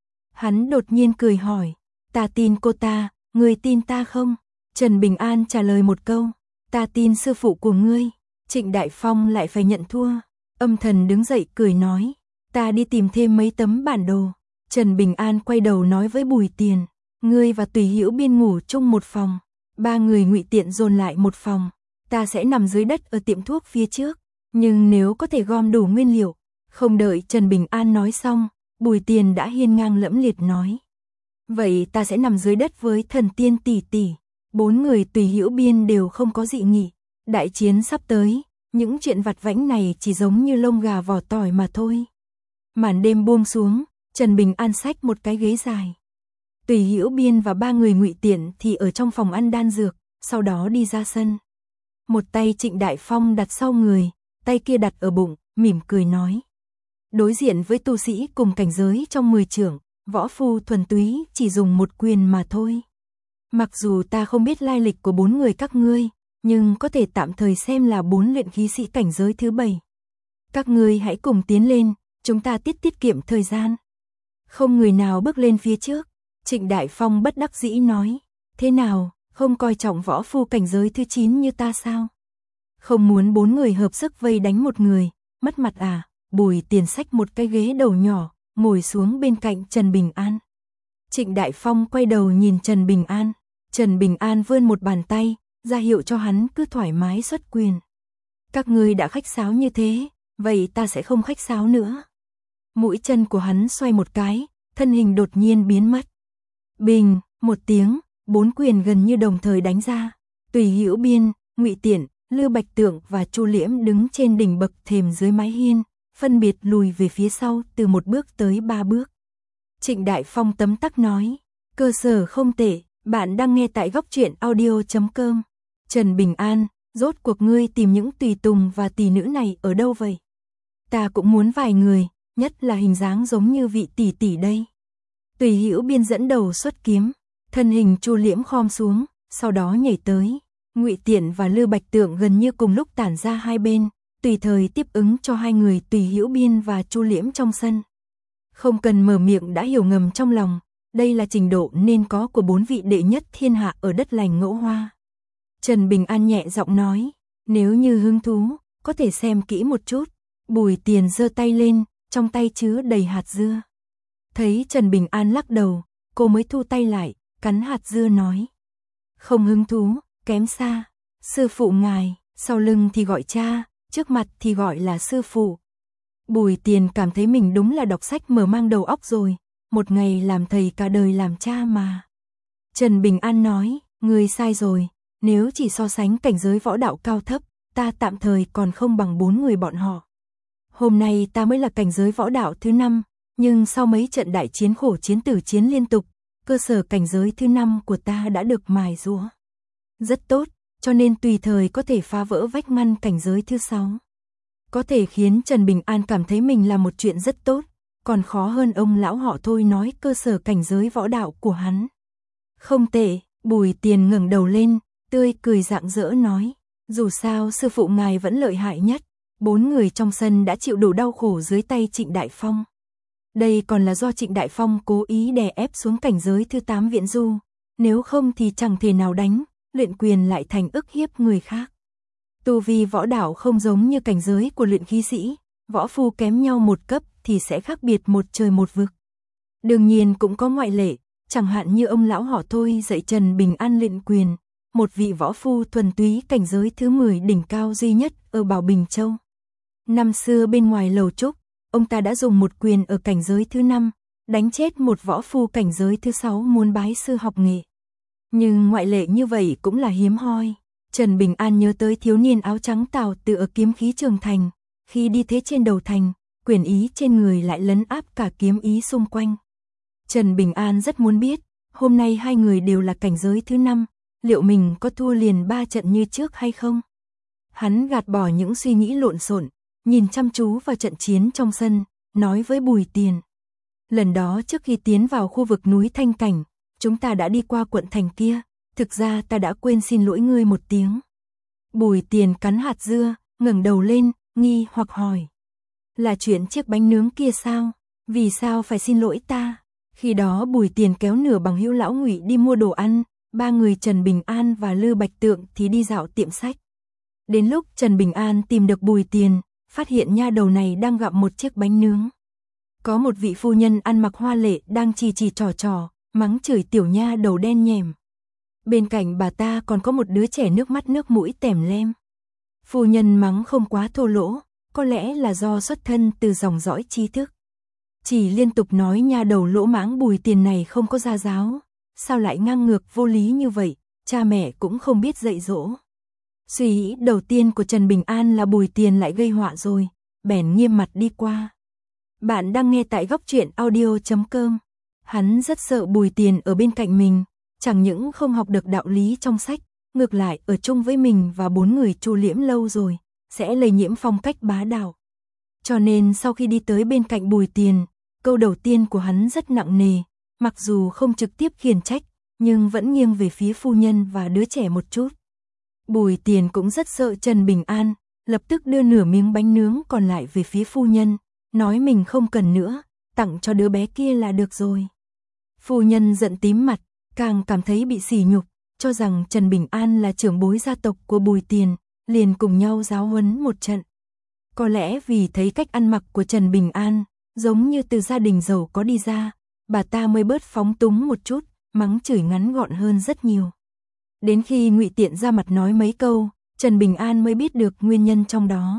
Hắn đột nhiên cười hỏi, ta tin cô ta, người tin ta không? Trần Bình An trả lời một câu, ta tin sư phụ của ngươi. Trịnh Đại Phong lại phải nhận thua. Âm thần đứng dậy cười nói, ta đi tìm thêm mấy tấm bản đồ. Trần Bình An quay đầu nói với Bùi Tiền, ngươi và Tùy Hữu Biên ngủ chung một phòng. Ba người Ngụy Tiện dồn lại một phòng, ta sẽ nằm dưới đất ở tiệm thuốc phía trước, nhưng nếu có thể gom đủ nguyên liệu. Không đợi Trần Bình An nói xong, Bùi Tiền đã hiên ngang lẫm liệt nói, vậy ta sẽ nằm dưới đất với Thần Tiên tỷ tỷ. Bốn người Tùy Hữu Biên đều không có dị nghị, đại chiến sắp tới, những chuyện vặt vãnh này chỉ giống như lông gà vỏ tỏi mà thôi. Màn đêm buông xuống, Trần Bình An xách một cái ghế dài. Tùy Hữu Biên và ba người Ngụy Tiện thì ở trong phòng ăn đan dược, sau đó đi ra sân. Một tay Trịnh Đại Phong đặt sau người, tay kia đặt ở bụng, mỉm cười nói. Đối diện với tu sĩ cùng cảnh giới trong mười trưởng, võ phu thuần túy chỉ dùng một quyền mà thôi. Mặc dù ta không biết lai lịch của bốn người các ngươi, nhưng có thể tạm thời xem là bốn luyện khí sĩ cảnh giới thứ bảy. Các ngươi hãy cùng tiến lên, chúng ta tiết tiết kiệm thời gian. Không người nào bước lên phía trước. Trịnh Đại Phong bất đắc dĩ nói, thế nào, không coi trọng võ phu cảnh giới thứ chín như ta sao? Không muốn bốn người hợp sức vây đánh một người, mất mặt à? Bùi Tiền xách một cái ghế đầu nhỏ, ngồi xuống bên cạnh Trần Bình An. Trịnh Đại Phong quay đầu nhìn Trần Bình An, Trần Bình An vươn một bàn tay, ra hiệu cho hắn cứ thoải mái xuất quyền. Các ngươi đã khách sáo như thế, vậy ta sẽ không khách sáo nữa. Mũi chân của hắn xoay một cái, thân hình đột nhiên biến mất. Bình, một tiếng, bốn quyền gần như đồng thời đánh ra. Tùy Hữu Biên, Ngụy Tiện, Lư Bạch Tượng và Chu Liễm đứng trên đỉnh bậc thềm dưới mái hiên, phân biệt lùi về phía sau từ một bước tới ba bước. Trịnh Đại Phong tấm tắc nói, cơ sở không tệ, bạn đang nghe tại góc truyện audio chấm com. Trần Bình An, rốt cuộc ngươi tìm những tùy tùng và tỷ nữ này ở đâu vậy? Ta cũng muốn vài người, nhất là hình dáng giống như vị tỷ tỷ đây. Tùy Hữu Biên dẫn đầu xuất kiếm, thân hình Chu Liễm khom xuống, sau đó nhảy tới. Ngụy Tiện và Lư Bạch Tượng gần như cùng lúc tản ra hai bên, tùy thời tiếp ứng cho hai người Tùy Hữu Biên và Chu Liễm trong sân. Không cần mở miệng đã hiểu ngầm trong lòng, đây là trình độ nên có của bốn vị đệ nhất thiên hạ ở đất lành Ngẫu Hoa. Trần Bình An nhẹ giọng nói, nếu như hứng thú, có thể xem kỹ một chút. Bùi Tiền giơ tay lên, trong tay chứa đầy hạt dưa. Thấy Trần Bình An lắc đầu, cô mới thu tay lại, cắn hạt dưa nói. Không hứng thú, kém xa. Sư phụ ngài, sau lưng thì gọi cha, trước mặt thì gọi là sư phụ. Bùi Tiền cảm thấy mình đúng là đọc sách mở mang đầu óc rồi, một ngày làm thầy cả đời làm cha mà. Trần Bình An nói, ngươi sai rồi, nếu chỉ so sánh cảnh giới võ đạo cao thấp, ta tạm thời còn không bằng bốn người bọn họ. Hôm nay ta mới là cảnh giới võ đạo thứ năm, nhưng sau mấy trận đại chiến khổ chiến tử chiến liên tục, cơ sở cảnh giới thứ năm của ta đã được mài giũa rất tốt, cho nên tùy thời có thể phá vỡ vách ngăn cảnh giới thứ sáu. Có thể khiến Trần Bình An cảm thấy mình là một chuyện rất tốt, còn khó hơn ông lão họ Thôi nói cơ sở cảnh giới võ đạo của hắn. Không tệ, Bùi Tiền ngẩng đầu lên, tươi cười rạng rỡ nói, dù sao sư phụ ngài vẫn lợi hại nhất, bốn người trong sân đã chịu đủ đau khổ dưới tay Trịnh Đại Phong. Đây còn là do Trịnh Đại Phong cố ý đè ép xuống cảnh giới thứ tám Viễn Du, nếu không thì chẳng thể nào đánh, luyện quyền lại thành ức hiếp người khác. Tu vi võ đạo không giống như cảnh giới của luyện khí sĩ, võ phu kém nhau một cấp thì sẽ khác biệt một trời một vực. Đương nhiên cũng có ngoại lệ, chẳng hạn như ông lão họ Thôi dạy Trần Bình An luyện quyền, một vị võ phu thuần túy cảnh giới thứ mười đỉnh cao duy nhất ở Bảo Bình Châu. Năm xưa bên ngoài lầu trúc, ông ta đã dùng một quyền ở cảnh giới thứ năm, đánh chết một võ phu cảnh giới thứ sáu muốn bái sư học nghệ. Nhưng ngoại lệ như vậy cũng là hiếm hoi. Trần Bình An nhớ tới thiếu niên áo trắng Tào Từ ở kiếm khí trường thành, khi đi thế trên đầu thành, quyền ý trên người lại lấn áp cả kiếm ý xung quanh. Trần Bình An rất muốn biết, hôm nay hai người đều là cảnh giới thứ năm, liệu mình có thua liền ba trận như trước hay không? Hắn gạt bỏ những suy nghĩ lộn xộn, nhìn chăm chú vào trận chiến trong sân, nói với Bùi Tiền. Lần đó trước khi tiến vào khu vực núi Thanh Cảnh, chúng ta đã đi qua quận thành kia, thực ra ta đã quên xin lỗi ngươi một tiếng. Bùi Tiền cắn hạt dưa, ngẩng đầu lên, nghi hoặc hỏi. Là chuyện chiếc bánh nướng kia sao? Vì sao phải xin lỗi ta? Khi đó Bùi Tiền kéo nửa bằng hữu lão Ngụy đi mua đồ ăn, ba người Trần Bình An và Lư Bạch Tượng thì đi dạo tiệm sách. Đến lúc Trần Bình An tìm được Bùi Tiền, phát hiện nha đầu này đang gặm một chiếc bánh nướng. Có một vị phu nhân ăn mặc hoa lệ đang chỉ chỉ trò trò, mắng chửi tiểu nha đầu đen nhèm. Bên cạnh bà ta còn có một đứa trẻ nước mắt nước mũi tèm lem. Phu nhân mắng không quá thô lỗ, có lẽ là do xuất thân từ dòng dõi trí thức. Chỉ liên tục nói nha đầu lỗ mãng Bùi Tiền này không có gia giáo, sao lại ngang ngược vô lý như vậy, cha mẹ cũng không biết dạy dỗ. Suy nghĩ đầu tiên của Trần Bình An là Bùi Tiền lại gây họa rồi, bèn nghiêm mặt đi qua. Bạn đang nghe tại góc truyện audio chấm com. Hắn rất sợ Bùi Tiền ở bên cạnh mình, chẳng những không học được đạo lý trong sách, ngược lại ở chung với mình và bốn người Chu Liễm lâu rồi, sẽ lây nhiễm phong cách bá đạo. Cho nên sau khi đi tới bên cạnh Bùi Tiền, câu đầu tiên của hắn rất nặng nề, mặc dù không trực tiếp khiển trách, nhưng vẫn nghiêng về phía phu nhân và đứa trẻ một chút. Bùi Tiền cũng rất sợ Trần Bình An, lập tức đưa nửa miếng bánh nướng còn lại về phía phu nhân, nói mình không cần nữa, tặng cho đứa bé kia là được rồi. Phu nhân giận tím mặt, càng cảm thấy bị sỉ nhục, cho rằng Trần Bình An là trưởng bối gia tộc của Bùi Tiền, liền cùng nhau giáo huấn một trận. Có lẽ vì thấy cách ăn mặc của Trần Bình An, giống như từ gia đình giàu có đi ra, bà ta mới bớt phóng túng một chút, mắng chửi ngắn gọn hơn rất nhiều. Đến khi Ngụy Tiện ra mặt nói mấy câu, Trần Bình An mới biết được nguyên nhân trong đó.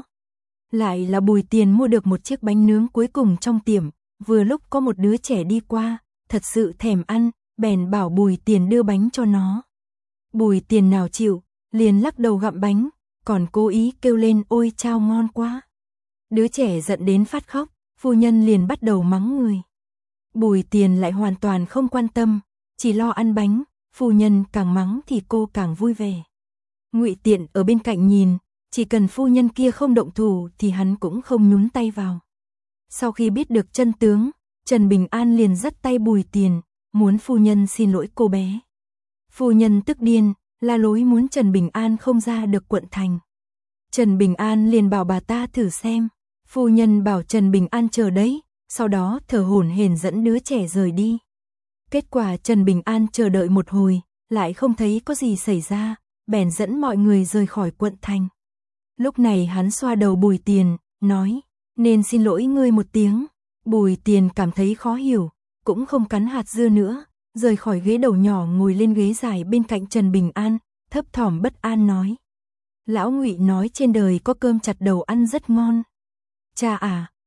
Lại là Bùi Tiền mua được một chiếc bánh nướng cuối cùng trong tiệm, vừa lúc có một đứa trẻ đi qua, thật sự thèm ăn, bèn bảo Bùi Tiền đưa bánh cho nó. Bùi Tiền nào chịu, liền lắc đầu gặm bánh, còn cố ý kêu lên ôi chao ngon quá. Đứa trẻ giận đến phát khóc, phu nhân liền bắt đầu mắng người. Bùi Tiền lại hoàn toàn không quan tâm, chỉ lo ăn bánh, phu nhân càng mắng thì cô càng vui vẻ. Ngụy Tiện ở bên cạnh nhìn, chỉ cần phu nhân kia không động thủ thì hắn cũng không nhúng tay vào. Sau khi biết được chân tướng, Trần Bình An liền dắt tay Bùi Tiền, muốn phu nhân xin lỗi cô bé. Phu nhân tức điên, la lối muốn Trần Bình An không ra được quận thành. Trần Bình An liền bảo bà ta thử xem, phu nhân bảo Trần Bình An chờ đấy, sau đó thở hổn hển dẫn đứa trẻ rời đi. Kết quả Trần Bình An chờ đợi một hồi, lại không thấy có gì xảy ra, bèn dẫn mọi người rời khỏi quận thành. Lúc này hắn xoa đầu Bùi Tiền, nói, nên xin lỗi ngươi một tiếng. Bùi Tiền cảm thấy khó hiểu, cũng không cắn hạt dưa nữa, rời khỏi ghế đầu nhỏ ngồi lên ghế dài bên cạnh Trần Bình An, thấp thỏm bất an nói. Lão Ngụy nói trên đời có cơm chặt đầu ăn rất ngon. Cha à,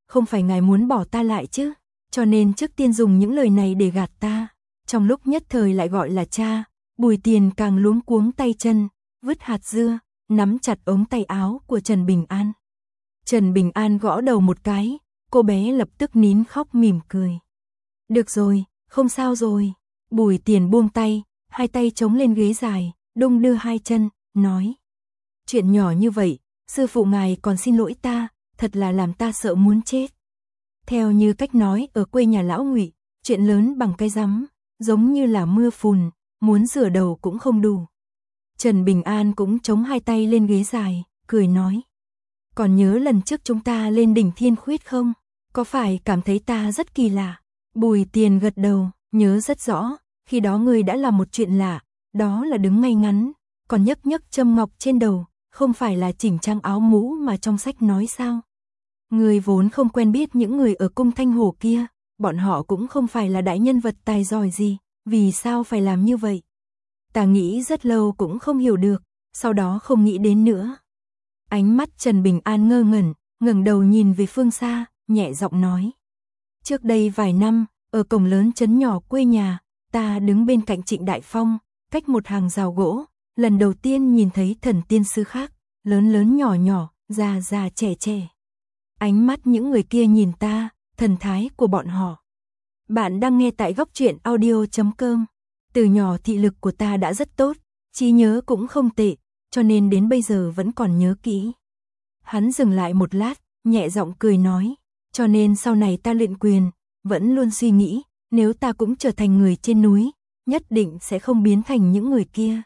không phải ngài muốn bỏ ta lại chứ, cho nên trước tiên dùng những lời này để gạt ta. Trong lúc nhất thời lại gọi là cha, Bùi Tiền càng luống cuống tay chân, vứt hạt dưa, nắm chặt ống tay áo của Trần Bình An. Trần Bình An gõ đầu một cái, cô bé lập tức nín khóc mỉm cười. Được rồi, không sao rồi. Bùi Tiền buông tay, hai tay chống lên ghế dài, đung đưa hai chân, nói. Chuyện nhỏ như vậy, sư phụ ngài còn xin lỗi ta, thật là làm ta sợ muốn chết. Theo như cách nói ở quê nhà lão Ngụy, chuyện lớn bằng cái rắm, giống như là mưa phùn, muốn rửa đầu cũng không đủ. Trần Bình An cũng chống hai tay lên ghế dài, cười nói. Còn nhớ lần trước chúng ta lên đỉnh Thiên Khuyết không? Có phải cảm thấy ta rất kỳ lạ? Bùi Tiền gật đầu, nhớ rất rõ, khi đó ngươi đã làm một chuyện lạ, đó là đứng ngay ngắn, còn nhấc nhấc châm ngọc trên đầu, không phải là chỉnh trang áo mũ mà trong sách nói sao? Ngươi vốn không quen biết những người ở cung Thanh Hồ kia, bọn họ cũng không phải là đại nhân vật tài giỏi gì, vì sao phải làm như vậy? Ta nghĩ rất lâu cũng không hiểu được, sau đó không nghĩ đến nữa. Ánh mắt Trần Bình An ngơ ngẩn, ngẩng đầu nhìn về phương xa, nhẹ giọng nói. Trước đây vài năm, ở cổng lớn trấn nhỏ quê nhà, ta đứng bên cạnh Trịnh Đại Phong, cách một hàng rào gỗ, lần đầu tiên nhìn thấy thần tiên sư khác, lớn lớn nhỏ nhỏ, già già trẻ trẻ. Ánh mắt những người kia nhìn ta, thần thái của bọn họ. Bạn đang nghe tại góc truyện audio chấm com. Từ nhỏ thị lực của ta đã rất tốt, trí nhớ cũng không tệ, cho nên đến bây giờ vẫn còn nhớ kỹ. Hắn dừng lại một lát, nhẹ giọng cười nói, cho nên sau này ta luyện quyền, vẫn luôn suy nghĩ, nếu ta cũng trở thành người trên núi, nhất định sẽ không biến thành những người kia.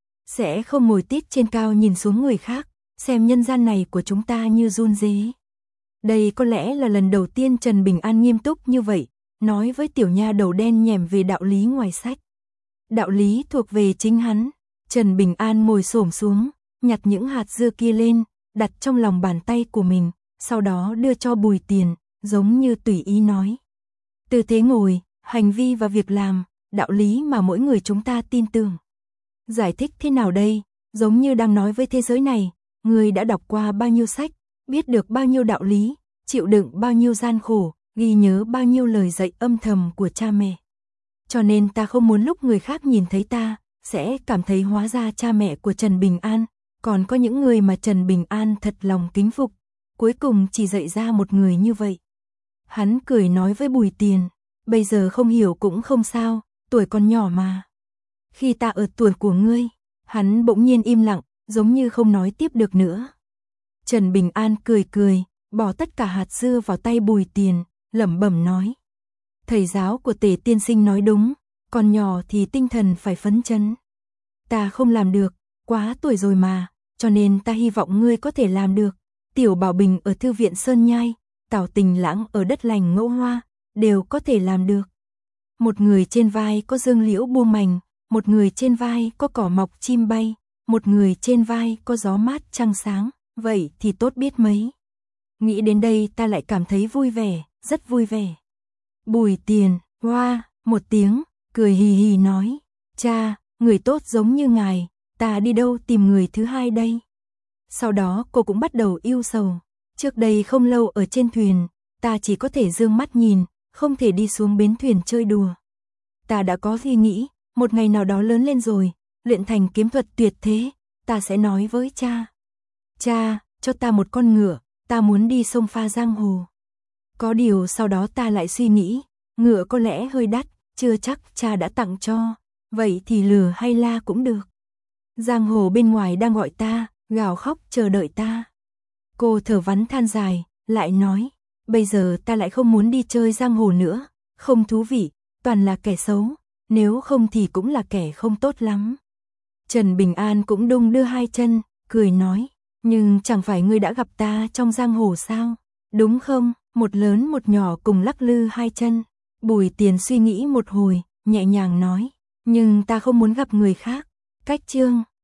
Sẽ không ngồi tít trên cao nhìn xuống người khác, xem nhân gian này của chúng ta như run rế. Đây có lẽ là lần đầu tiên Trần Bình An nghiêm túc như vậy, nói với tiểu nha đầu đen nhẻm về đạo lý ngoài sách. Đạo lý thuộc về chính hắn. Trần Bình An ngồi xổm xuống, nhặt những hạt dưa kia lên, đặt trong lòng bàn tay của mình, sau đó đưa cho Bùi Tiền, giống như tùy ý nói. Tư thế ngồi, hành vi và việc làm, đạo lý mà mỗi người chúng ta tin tưởng. Giải thích thế nào đây? Giống như đang nói với thế giới này, người đã đọc qua bao nhiêu sách, biết được bao nhiêu đạo lý, chịu đựng bao nhiêu gian khổ, ghi nhớ bao nhiêu lời dạy âm thầm của cha mẹ. Cho nên ta không muốn lúc người khác nhìn thấy ta, sẽ cảm thấy hóa ra cha mẹ của Trần Bình An, còn có những người mà Trần Bình An thật lòng kính phục, cuối cùng chỉ dạy ra một người như vậy. Hắn cười nói với Bùi Tiền, bây giờ không hiểu cũng không sao, tuổi còn nhỏ mà. Khi ta ở tuổi của ngươi, hắn bỗng nhiên im lặng, giống như không nói tiếp được nữa. Trần Bình An cười cười, bỏ tất cả hạt dưa vào tay Bùi Tiền, lẩm bẩm nói. Thầy giáo của Tề tiên sinh nói đúng, còn nhỏ thì tinh thần phải phấn chấn. Ta không làm được, quá tuổi rồi mà, cho nên ta hy vọng ngươi có thể làm được. Tiểu Bảo Bình ở thư viện Sơn Nhai, Tào Tình Lãng ở đất lành Ngẫu Hoa, đều có thể làm được. Một người trên vai có dương liễu buông mành, một người trên vai có cỏ mọc chim bay, một người trên vai có gió mát trăng sáng, vậy thì tốt biết mấy. Nghĩ đến đây ta lại cảm thấy vui vẻ, rất vui vẻ. Bùi Tiền, hoa, một tiếng, cười hì hì nói, cha, người tốt giống như ngài, ta đi đâu tìm người thứ hai đây. Sau đó cô cũng bắt đầu yêu sầu, trước đây không lâu ở trên thuyền, ta chỉ có thể dương mắt nhìn, không thể đi xuống bến thuyền chơi đùa. Ta đã có suy nghĩ, một ngày nào đó lớn lên rồi, luyện thành kiếm thuật tuyệt thế, ta sẽ nói với cha. Cha, cho ta một con ngựa, ta muốn đi sông pha giang hồ. Có điều sau đó ta lại suy nghĩ, ngựa có lẽ hơi đắt, chưa chắc cha đã tặng cho, vậy thì lừa hay la cũng được. Giang hồ bên ngoài đang gọi ta, gào khóc chờ đợi ta. Cô thở vắn than dài, lại nói, bây giờ ta lại không muốn đi chơi giang hồ nữa, không thú vị, toàn là kẻ xấu, nếu không thì cũng là kẻ không tốt lắm. Trần Bình An cũng đung đưa hai chân, cười nói, nhưng chẳng phải ngươi đã gặp ta trong giang hồ sao, đúng không? Một lớn một nhỏ cùng lắc lư hai chân. Bùi Tiền suy nghĩ một hồi, nhẹ nhàng nói, nhưng ta không muốn gặp người khác. Cách chương